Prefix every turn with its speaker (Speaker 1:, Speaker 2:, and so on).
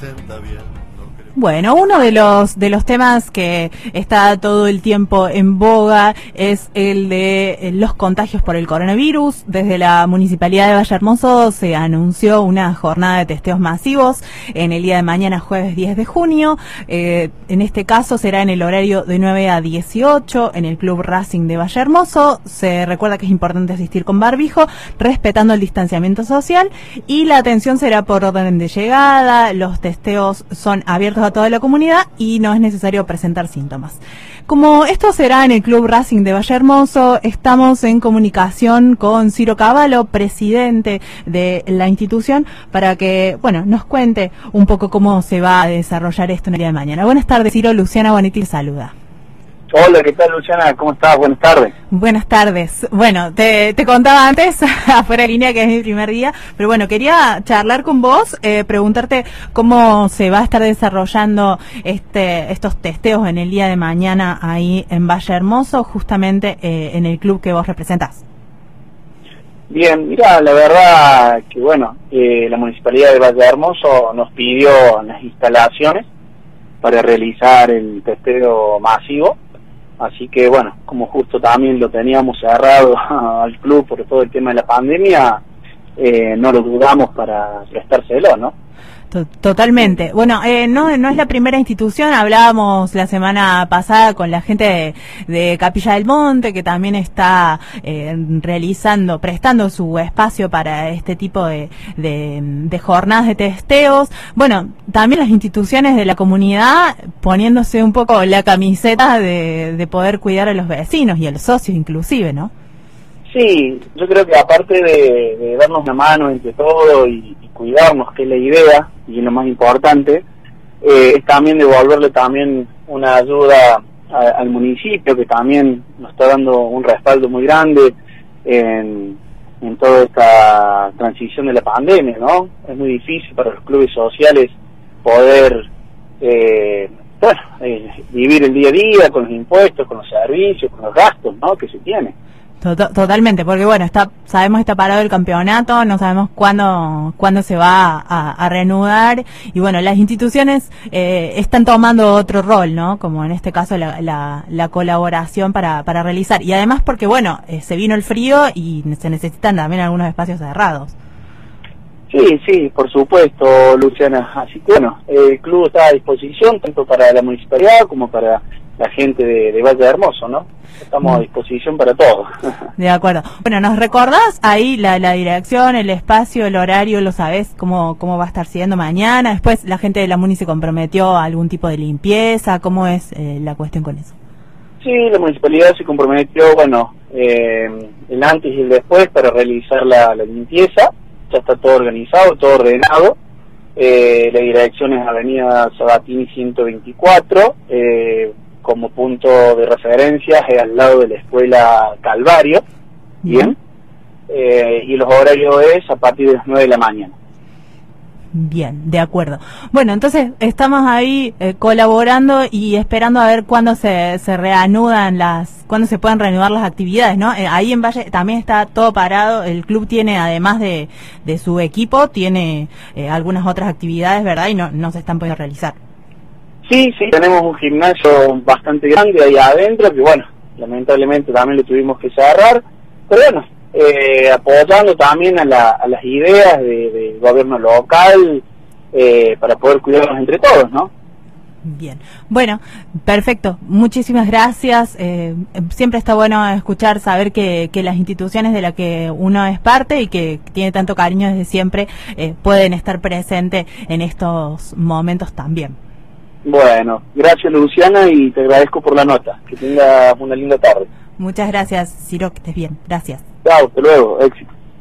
Speaker 1: representa bien.
Speaker 2: Bueno, uno de los temas que está todo el tiempo en boga es el de los contagios por el coronavirus. Desde la Municipalidad de Valle Hermoso se anunció una jornada de testeos masivos en el día de mañana, jueves 10 de junio. En este caso será en el horario de 9 a 18 en el Club Racing de Valle Hermoso. Se recuerda que es importante asistir con barbijo, respetando el distanciamiento social, y la atención será por orden de llegada. Los testeos son abiertos a toda la comunidad y no es necesario presentar síntomas. Como esto será en el Club Racing de Valle Hermoso, estamos en comunicación con Ciro Cavallo, presidente de la institución, para que, nos cuente un poco cómo se va a desarrollar esto en el día de mañana. Buenas tardes, Ciro. Luciana Bonetti le saluda.
Speaker 3: Hola, ¿qué tal, Luciana? ¿Cómo estás? Buenas tardes.
Speaker 2: Buenas tardes. Bueno, te contaba antes, afuera de línea, que es mi primer día, pero quería charlar con vos, preguntarte cómo se va a estar desarrollando estos testeos en el día de mañana ahí en Valle Hermoso, justamente en el club que vos representás.
Speaker 3: Bien, mira, la verdad que la Municipalidad de Valle Hermoso nos pidió las instalaciones para realizar el testeo masivo. Así que como justo también lo teníamos cerrado al club por todo el tema de la pandemia, no lo dudamos para prestárselo, ¿no?
Speaker 2: Totalmente. No es la primera institución. Hablábamos la semana pasada con la gente de Capilla del Monte, que también está prestando su espacio para este tipo de jornadas de testeos. También las instituciones de la comunidad poniéndose un poco la camiseta de poder cuidar a los vecinos y a los socios inclusive, ¿no?
Speaker 3: Sí, yo creo que aparte de darnos la mano entre todos y cuidarnos, que es la idea y lo más importante, es también devolverle también una ayuda al municipio, que también nos está dando un respaldo muy grande en toda esta transición de la pandemia, ¿no? Es muy difícil para los clubes sociales poder vivir el día a día con los impuestos, con los servicios, con los gastos, ¿no?, que se tiene.
Speaker 2: Totalmente, porque sabemos que está parado el campeonato, no sabemos cuándo se va a reanudar, y las instituciones están tomando otro rol, ¿no? Como en este caso la colaboración para realizar, y además porque se vino el frío y se necesitan también algunos espacios cerrados.
Speaker 3: Sí, por supuesto, Luciana. Así que el club está a disposición tanto para la municipalidad como para la gente de Valle Hermoso, ¿no? Estamos a disposición para todos.
Speaker 2: De acuerdo. ¿Nos recordás ahí la dirección, el espacio, el horario? ¿Lo sabés cómo va a estar siendo mañana? Después la gente de la Muni se comprometió a algún tipo de limpieza. ¿Cómo es la cuestión con eso?
Speaker 3: Sí, la municipalidad se comprometió, el antes y el después para realizar la limpieza. Ya está todo organizado, todo ordenado. La dirección es Avenida Sabatini 124, como punto de referencia es al lado de la Escuela Calvario, ¿bien? Y los horarios es a partir de las 9 de la mañana.
Speaker 2: Bien, de acuerdo. Entonces estamos ahí colaborando y esperando a ver cuándo se reanudan cuándo se pueden reanudar las actividades, ¿no? Ahí en Valle también está todo parado. El club tiene, además de su equipo, tiene algunas otras actividades, ¿verdad? Y no se están pudiendo realizar.
Speaker 3: Sí, tenemos un gimnasio bastante grande ahí adentro, que lamentablemente también lo tuvimos que cerrar, pero apoyando también a las ideas del gobierno local para poder cuidarnos entre todos, ¿no?
Speaker 2: Bien, perfecto, muchísimas gracias. Siempre está bueno escuchar, saber que las instituciones de las que uno es parte y que tiene tanto cariño desde siempre pueden estar presentes en estos momentos también.
Speaker 3: Gracias, Luciana, y te agradezco por la nota. Que tengas una linda tarde.
Speaker 2: Muchas gracias, Ciro, que estés bien. Gracias.
Speaker 3: Chao, hasta luego, éxito.